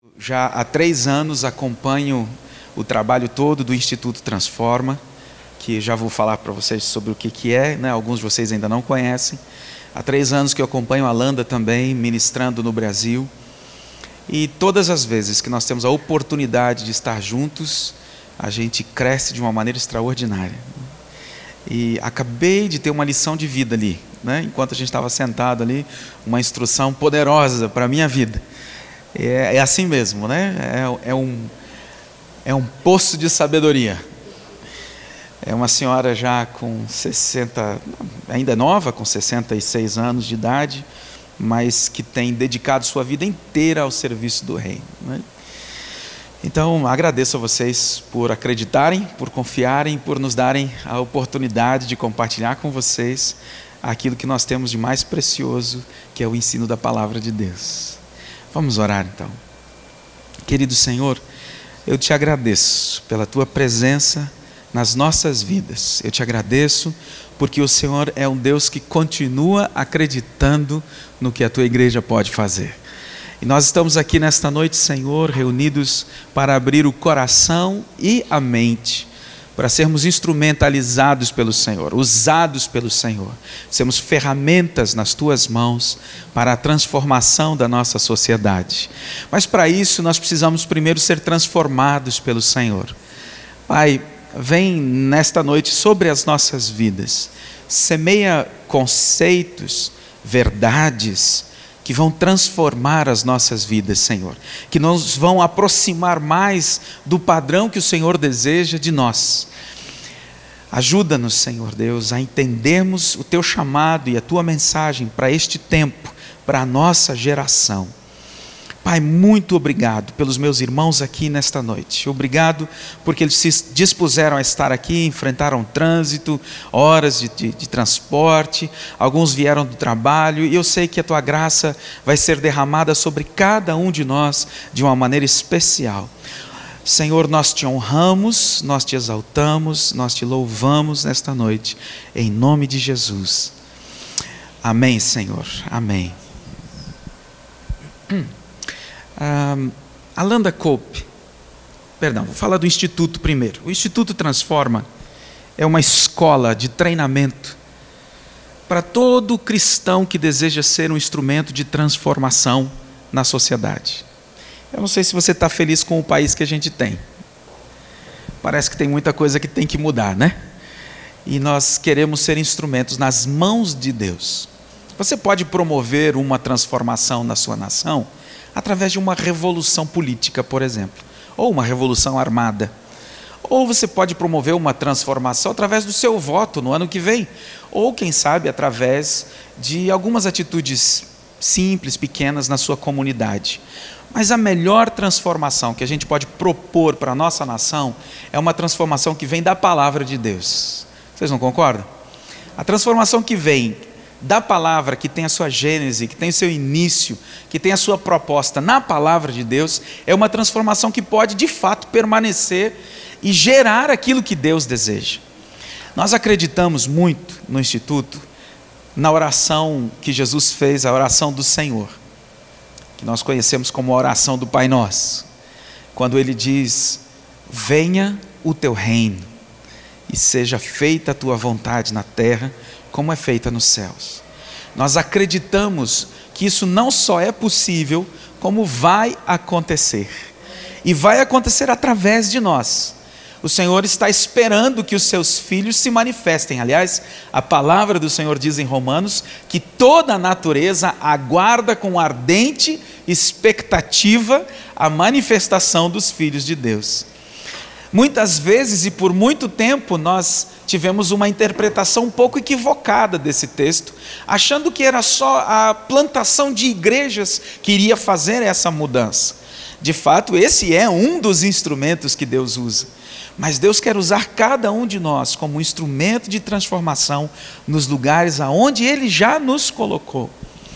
Já há 3 anos acompanho o trabalho todo do Instituto Transforma, que já vou falar para vocês sobre o que é, né? Alguns de vocês ainda não conhecem. Há 3 anos que eu acompanho a Landa também, ministrando no Brasil. E todas as vezes que nós temos a oportunidade de estar juntos, a gente cresce de uma maneira extraordinária. E acabei de ter uma lição de vida ali, né? Enquanto a gente estava sentado ali, uma instrução poderosa para a minha vida. É assim mesmo, né? É um poço de sabedoria. É uma senhora já com 60, ainda nova, com 66 anos de idade, mas que tem dedicado sua vida inteira ao serviço do reino, né? Então, agradeço a vocês por acreditarem, por confiarem, por nos darem a oportunidade de compartilhar com vocês aquilo que nós temos de mais precioso, que é o ensino da palavra de Deus. Vamos orar então. Querido Senhor, eu te agradeço pela tua presença nas nossas vidas. Eu te agradeço porque o Senhor é um Deus que continua acreditando no que a tua igreja pode fazer. E nós estamos aqui nesta noite, Senhor, reunidos para abrir o coração e a mente, para sermos instrumentalizados pelo Senhor, usados pelo Senhor, sermos ferramentas nas tuas mãos para a transformação da nossa sociedade. Mas para isso nós precisamos primeiro ser transformados pelo Senhor. Pai, vem nesta noite sobre as nossas vidas, semeia conceitos, verdades, que vão transformar as nossas vidas, Senhor, que nos vão aproximar mais do padrão que o Senhor deseja de nós. Ajuda-nos, Senhor Deus, a entendermos o teu chamado e a tua mensagem para este tempo, para a nossa geração. Pai, muito obrigado pelos meus irmãos aqui nesta noite. Obrigado porque eles se dispuseram a estar aqui, enfrentaram trânsito, horas de transporte, alguns vieram do trabalho, e eu sei que a tua graça vai ser derramada sobre cada um de nós de uma maneira especial. Senhor, nós te honramos, nós te exaltamos, nós te louvamos nesta noite, em nome de Jesus. Amém, Senhor, amém. A Landa Cope, vou falar do Instituto primeiro. O Instituto Transforma é uma escola de treinamento para todo cristão que deseja ser um instrumento de transformação na sociedade. Eu não sei se você está feliz com o país que a gente tem. Parece que tem muita coisa que tem que mudar, né? E nós queremos ser instrumentos nas mãos de Deus. Você pode promover uma transformação na sua nação através de uma revolução política, por exemplo, ou uma revolução armada. Ou você pode promover uma transformação através do seu voto no ano que vem, ou quem sabe através de algumas atitudes simples, pequenas na sua comunidade. Mas a melhor transformação que a gente pode propor para a nossa nação é uma transformação que vem da palavra de Deus. Vocês não concordam? A transformação que vem da palavra, que tem a sua gênese, que tem o seu início, que tem a sua proposta na palavra de Deus, é uma transformação que pode de fato permanecer e gerar aquilo que Deus deseja. Nós acreditamos muito no Instituto, na oração que Jesus fez, a oração do Senhor, que nós conhecemos como a oração do Pai Nosso, quando Ele diz: venha o teu reino e seja feita a tua vontade na terra, como é feita nos céus. Nós acreditamos que isso não só é possível, como vai acontecer. E vai acontecer através de nós. O Senhor está esperando que os seus filhos se manifestem. Aliás, a palavra do Senhor diz em Romanos que toda a natureza aguarda com ardente expectativa a manifestação dos filhos de Deus. Muitas vezes e por muito tempo nós tivemos uma interpretação um pouco equivocada desse texto, achando que era só a plantação de igrejas que iria fazer essa mudança. De fato, esse é um dos instrumentos que Deus usa. Mas Deus quer usar cada um de nós como um instrumento de transformação nos lugares aonde Ele já nos colocou.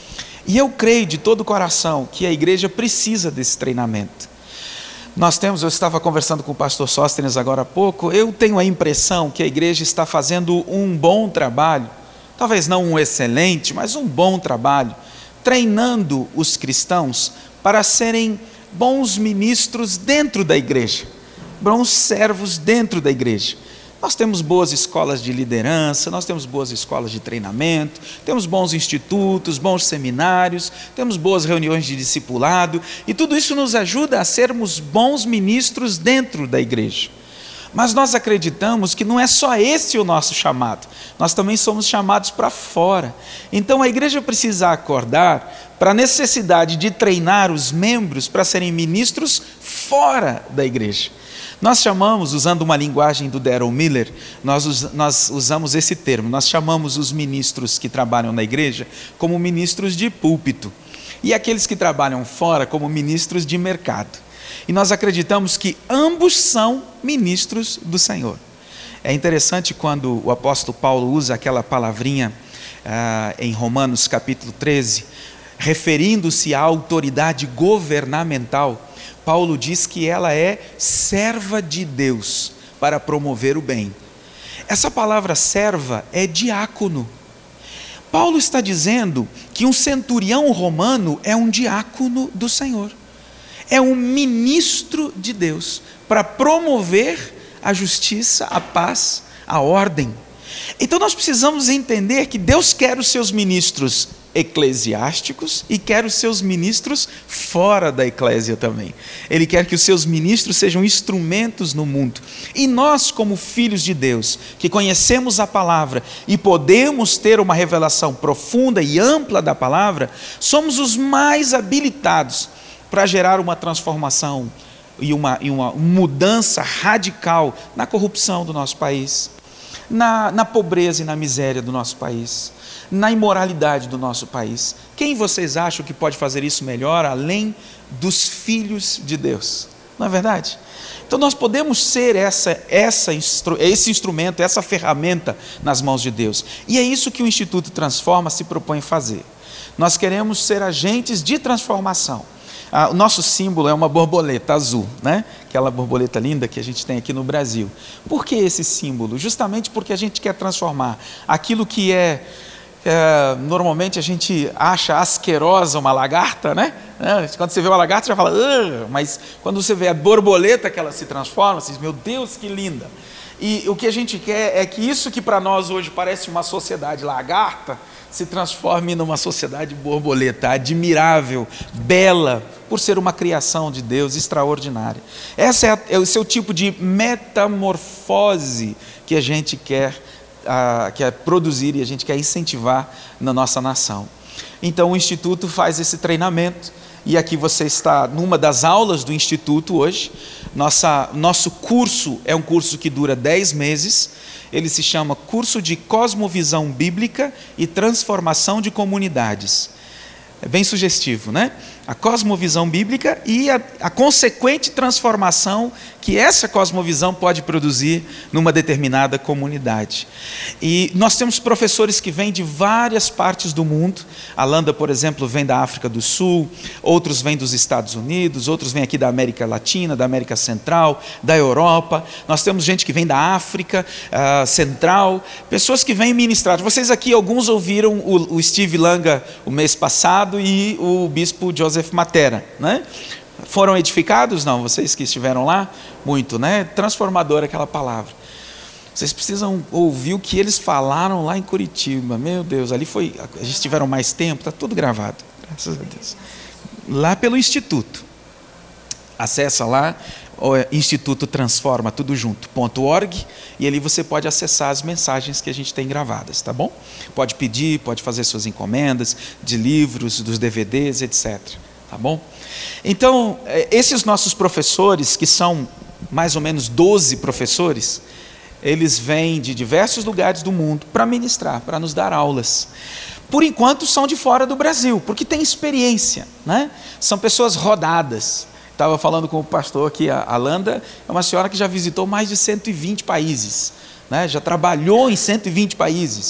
E eu creio de todo o coração que a igreja precisa desse treinamento. Eu estava conversando com o pastor Sóstenes agora há pouco, eu tenho a impressão que a igreja está fazendo um bom trabalho, talvez não um excelente, mas um bom trabalho, treinando os cristãos para serem bons ministros dentro da igreja, bons servos dentro da igreja. Nós temos boas escolas de liderança, nós temos boas escolas de treinamento, temos bons institutos, bons seminários, temos boas reuniões de discipulado, e tudo isso nos ajuda a sermos bons ministros dentro da igreja. Mas nós acreditamos que não é só esse o nosso chamado, nós também somos chamados para fora. Então a igreja precisa acordar para a necessidade de treinar os membros para serem ministros fora da igreja. Nós chamamos, usando uma linguagem do Daryl Miller, nós usamos esse termo, nós chamamos os ministros que trabalham na igreja como ministros de púlpito, e aqueles que trabalham fora como ministros de mercado. E nós acreditamos que ambos são ministros do Senhor. É interessante quando o apóstolo Paulo usa aquela palavrinha em Romanos capítulo 13, referindo-se à autoridade governamental. Paulo diz que ela é serva de Deus para promover o bem. Essa palavra serva é diácono. Paulo está dizendo que um centurião romano é um diácono do Senhor. É um ministro de Deus para promover a justiça, a paz, a ordem. Então nós precisamos entender que Deus quer os seus ministros eclesiásticos e quer os seus ministros fora da eclésia também. Ele quer que os seus ministros sejam instrumentos no mundo. E nós, como filhos de Deus, que conhecemos a palavra e podemos ter uma revelação profunda e ampla da palavra, somos os mais habilitados para gerar uma transformação e uma mudança radical na corrupção do nosso país, na pobreza e na miséria do nosso país, na imoralidade do nosso país. Quem vocês acham que pode fazer isso melhor, além dos filhos de Deus? Não é verdade? Então nós podemos ser esse instrumento, essa ferramenta nas mãos de Deus. E é isso que o Instituto Transforma se propõe fazer. Nós queremos ser agentes de transformação. O nosso símbolo é uma borboleta azul, né? Aquela borboleta linda que a gente tem aqui no Brasil. Por que esse símbolo? Justamente porque a gente quer transformar aquilo que normalmente a gente acha asquerosa uma lagarta, né? Quando você vê uma lagarta, você já fala, mas quando você vê a borboleta que ela se transforma, você diz, meu Deus, que linda. E o que a gente quer é que isso que para nós hoje parece uma sociedade lagarta, se transforme numa sociedade borboleta, admirável, bela, por ser uma criação de Deus extraordinária. Esse é o tipo de metamorfose que a gente quer produzir e a gente quer incentivar na nossa nação. Então o Instituto faz esse treinamento, e aqui você está numa das aulas do Instituto hoje. Nosso curso é um curso que dura 10 meses, ele se chama Curso de Cosmovisão Bíblica e Transformação de Comunidades. É bem sugestivo, né? A cosmovisão bíblica e a consequente transformação que essa cosmovisão pode produzir numa determinada comunidade. E nós temos professores que vêm de várias partes do mundo. A Landa, por exemplo, vem da África do Sul, outros vêm dos Estados Unidos, outros vêm aqui da América Latina, da América Central, da Europa. Nós temos gente que vem da África Central, pessoas que vêm ministrar. Vocês aqui, alguns ouviram o Steve Langa o mês passado e o bispo Joseph Matera, né? Foram edificados? Não, vocês que estiveram lá? Muito, né? Transformadora aquela palavra. Vocês precisam ouvir o que eles falaram lá em Curitiba. Meu Deus, ali foi, eles tiveram mais tempo, está tudo gravado, graças a Deus. Lá pelo Instituto. Acessa lá, Instituto Transforma, tudo junto, .org, e ali você pode acessar as mensagens que a gente tem gravadas, tá bom? Pode pedir, pode fazer suas encomendas de livros, dos DVDs, etc. Tá bom? Então, esses nossos professores, que são mais ou menos 12 professores, eles vêm de diversos lugares do mundo para ministrar, para nos dar aulas. Por enquanto são de fora do Brasil, porque tem experiência, né? São pessoas rodadas. Estava falando com o pastor aqui, a Landa é uma senhora que já visitou mais de 120 países, né? Já trabalhou em 120 países.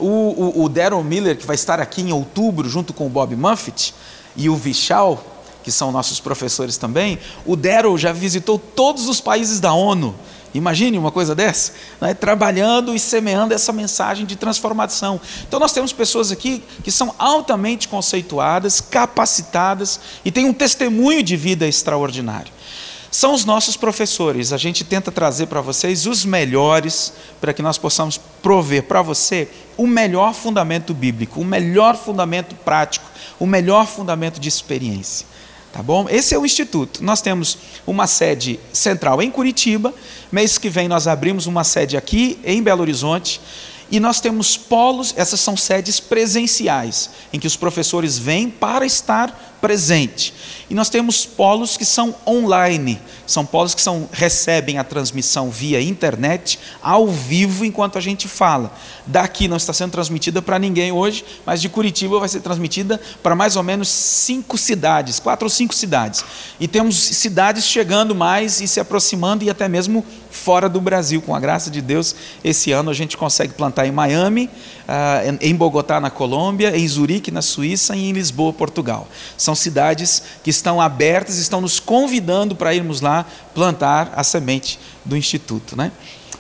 O Daryl Miller, que vai estar aqui em outubro, junto com o Bob Moffitt, e o Vishal, que são nossos professores também, o Daryl já visitou todos os países da ONU, Imagine uma coisa dessa, né? Trabalhando e semeando essa mensagem de transformação. Então nós temos pessoas aqui que são altamente conceituadas, capacitadas e têm um testemunho de vida extraordinário. São os nossos professores. A gente tenta trazer para vocês os melhores, para que nós possamos prover para você o melhor fundamento bíblico, o melhor fundamento prático, o melhor fundamento de experiência. Tá bom? Esse é o Instituto. Nós temos uma sede central em Curitiba. Mês que vem nós abrimos uma sede aqui em Belo Horizonte. E nós temos polos, essas são sedes presenciais, em que os professores vêm para estar presente. E nós temos polos que são online, são polos que recebem a transmissão via internet, ao vivo, enquanto a gente fala. Daqui não está sendo transmitida para ninguém hoje, mas de Curitiba vai ser transmitida para mais ou menos 5 cidades, 4 ou 5 cidades. E temos cidades chegando mais e se aproximando, e até mesmo fora do Brasil. Com a graça de Deus, esse ano a gente consegue plantar em Miami, em Bogotá, na Colômbia, em Zurique, na Suíça, e em Lisboa, Portugal. São cidades que estão abertas, estão nos convidando para irmos lá plantar a semente do Instituto, né?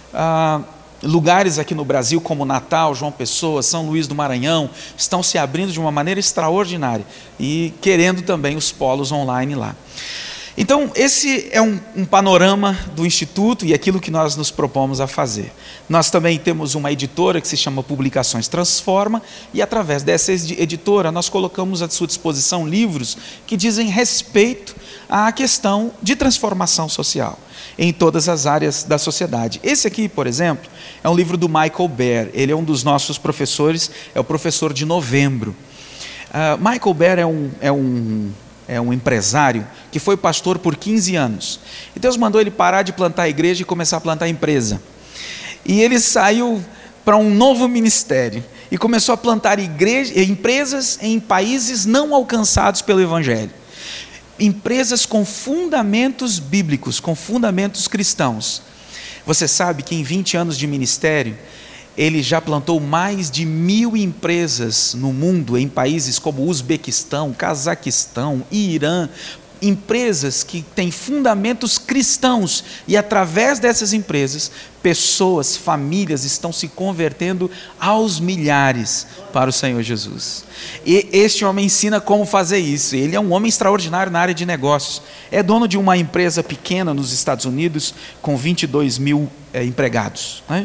Lugares aqui no Brasil como Natal, João Pessoa, São Luís do Maranhão, estão se abrindo de uma maneira extraordinária e querendo também os polos online lá. Então, esse é um panorama do Instituto e aquilo que nós nos propomos a fazer. Nós também temos uma editora que se chama Publicações Transforma, e através dessa editora nós colocamos à sua disposição livros que dizem respeito à questão de transformação social em todas as áreas da sociedade. Esse aqui, por exemplo, é um livro do Michael Bear. Ele é um dos nossos professores, é o professor de novembro. Michael Bear é um empresário que foi pastor por 15 anos. E Deus mandou ele parar de plantar a igreja e começar a plantar a empresa. E ele saiu para um novo ministério e começou a plantar empresas em países não alcançados pelo Evangelho. Empresas com fundamentos bíblicos, com fundamentos cristãos. Você sabe que em 20 anos de ministério, ele já plantou mais de 1000 empresas no mundo, em países como Uzbequistão, Cazaquistão, Irã, empresas que têm fundamentos cristãos, e através dessas empresas, pessoas, famílias estão se convertendo aos milhares para o Senhor Jesus. E este homem ensina como fazer isso. Ele é um homem extraordinário na área de negócios. É dono de uma empresa pequena nos Estados Unidos, com 22 mil empregados, né?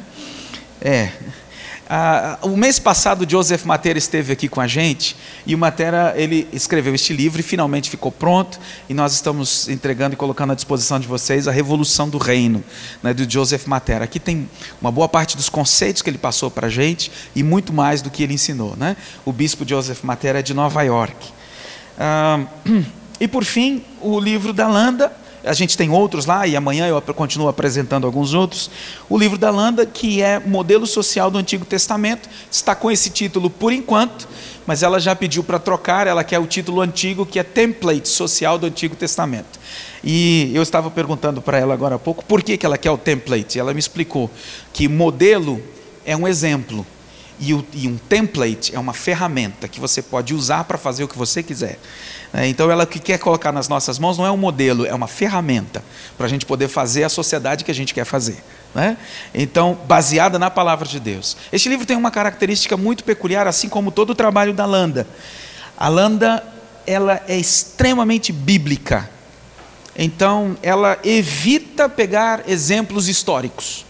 O mês passado o Joseph Matera esteve aqui com a gente, e o Matera, ele escreveu este livro e finalmente ficou pronto, e nós estamos entregando e colocando à disposição de vocês A Revolução do Reino, né, do Joseph Matera. Aqui tem uma boa parte dos conceitos que ele passou para a gente e muito mais do que ele ensinou, né? O bispo Joseph Matera é de Nova York. E por fim, o livro da Landa. A gente tem outros lá, e amanhã eu continuo apresentando alguns outros. O livro da Landa, que é Modelo Social do Antigo Testamento, está com esse título por enquanto, mas ela já pediu para trocar. Ela quer o título antigo, que é Template Social do Antigo Testamento. E eu estava perguntando para ela agora há pouco por que ela quer o template. Ela me explicou que modelo é um exemplo, e um template é uma ferramenta que você pode usar para fazer o que você quiser. Então ela que quer colocar nas nossas mãos não é um modelo, é uma ferramenta para a gente poder fazer a sociedade que a gente quer fazer, né? Então, baseada na palavra de Deus. Este livro tem uma característica muito peculiar, assim como todo o trabalho da Landa. A Landa, ela é extremamente bíblica. Então ela evita pegar exemplos históricos.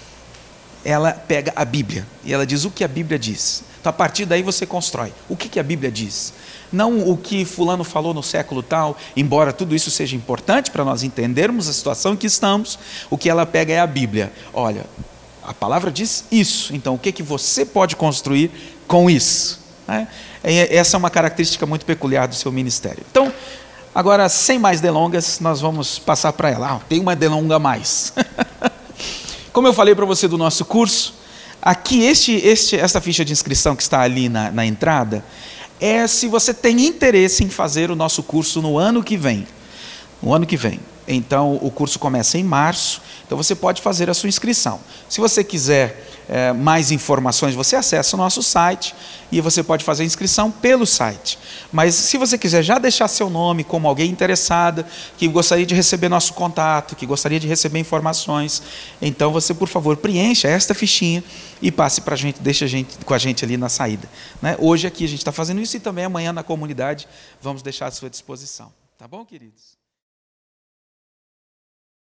Ela pega a Bíblia e ela diz o que a Bíblia diz. Então, a partir daí você constrói. O que a Bíblia diz? Não o que fulano falou no século tal, embora tudo isso seja importante para nós entendermos a situação em que estamos. O que ela pega é a Bíblia. Olha, a palavra diz isso, então o que você pode construir com isso? Essa é uma característica muito peculiar do seu ministério. Então, agora, sem mais delongas, nós vamos passar para ela. Tem uma delonga a mais. Como eu falei para você do nosso curso, aqui esta ficha de inscrição que está ali na entrada, é se você tem interesse em fazer o nosso curso no ano que vem. No ano que vem. Então, o curso começa em março, então você pode fazer a sua inscrição. Se você quiser mais informações, você acessa o nosso site e você pode fazer a inscrição pelo site. Mas se você quiser já deixar seu nome como alguém interessada, que gostaria de receber nosso contato, que gostaria de receber informações, então você, por favor, preencha esta fichinha e passe para a gente, deixa com a gente ali na saída. Né? Hoje aqui a gente está fazendo isso e também amanhã na comunidade vamos deixar à sua disposição. Tá bom, queridos?